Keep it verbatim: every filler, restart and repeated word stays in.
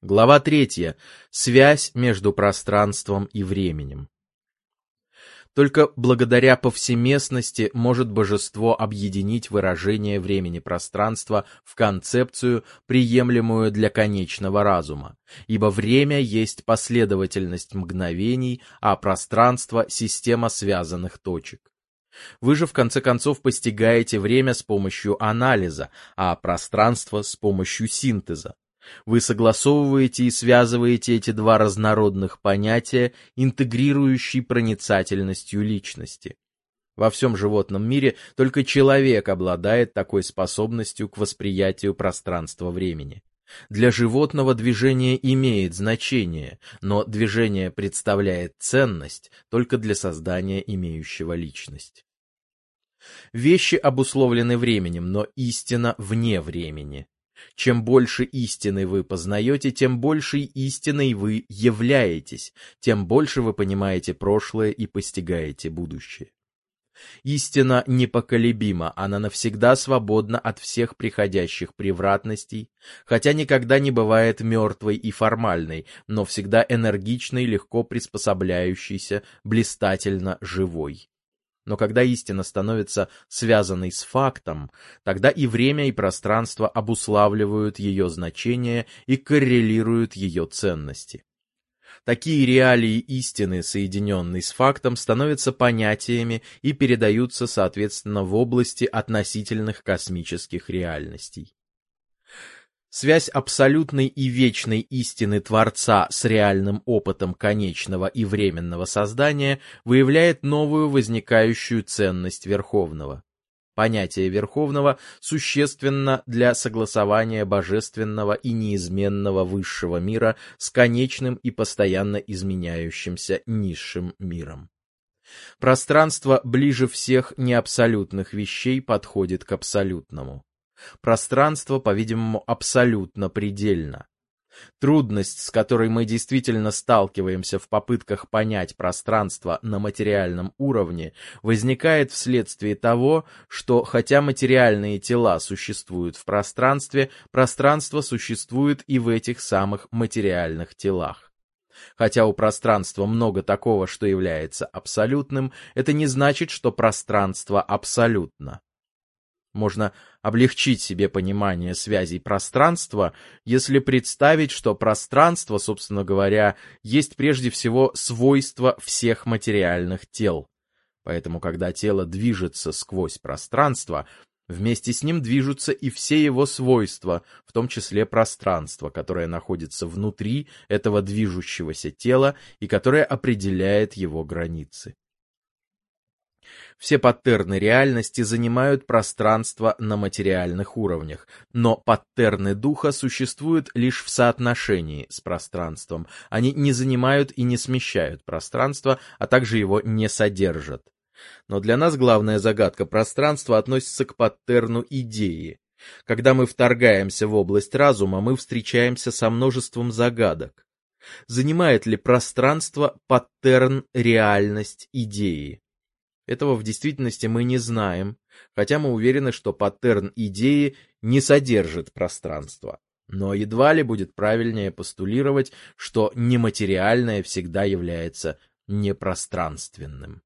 Глава третья. Связь между пространством и временем. Только благодаря повсеместности может божество объединить выражение времени-пространства в концепцию, приемлемую для конечного разума, ибо время есть последовательность мгновений, а пространство — система связанных точек. Вы же в конце концов постигаете время с помощью анализа, а пространство — с помощью синтеза. Вы согласовываете и связываете эти два разнородных понятия, интегрирующей проницательностью личности. Во всем животном мире только человек обладает такой способностью к восприятию пространства-времени. Для животного движение имеет значение, но движение представляет ценность только для создания имеющего личность. Вещи обусловлены временем, но истина вне времени. Чем больше истины вы познаете, тем большей истиной вы являетесь, тем больше вы понимаете прошлое и постигаете будущее. Истина непоколебима, она навсегда свободна от всех приходящих превратностей, хотя никогда не бывает мертвой и формальной, но всегда энергичной, легко приспособляющейся, блистательно живой. Но когда истина становится связанной с фактом, тогда и время, и пространство обуславливают ее значение и коррелируют ее ценности. Такие реалии истины, соединенные с фактом, становятся понятиями и передаются, соответственно, в области относительных космических реальностей. Связь абсолютной и вечной истины Творца с реальным опытом конечного и временного создания выявляет новую возникающую ценность Верховного. Понятие Верховного существенно для согласования божественного и неизменного высшего мира с конечным и постоянно изменяющимся низшим миром. Пространство ближе всех неабсолютных вещей подходит к абсолютному. Пространство, по-видимому, абсолютно предельно. Трудность, с которой мы действительно сталкиваемся в попытках понять пространство на материальном уровне, возникает вследствие того, что хотя материальные тела существуют в пространстве, пространство существует и в этих самых материальных телах. Хотя у пространства много такого, что является абсолютным, это не значит, что пространство абсолютно. Можно облегчить себе понимание связей пространства, если представить, что пространство, собственно говоря, есть прежде всего свойство всех материальных тел. Поэтому, когда тело движется сквозь пространство, вместе с ним движутся и все его свойства, в том числе пространство, которое находится внутри этого движущегося тела и которое определяет его границы. Все паттерны реальности занимают пространство на материальных уровнях, но паттерны духа существуют лишь в соотношении с пространством. Они не занимают и не смещают пространство, а также его не содержат. Но для нас главная загадка пространства относится к паттерну идеи. Когда мы вторгаемся в область разума, мы встречаемся со множеством загадок. Занимает ли пространство паттерн реальность идеи? Этого в действительности мы не знаем, хотя мы уверены, что паттерн идеи не содержит пространства. Но едва ли будет правильнее постулировать, что нематериальное всегда является непространственным.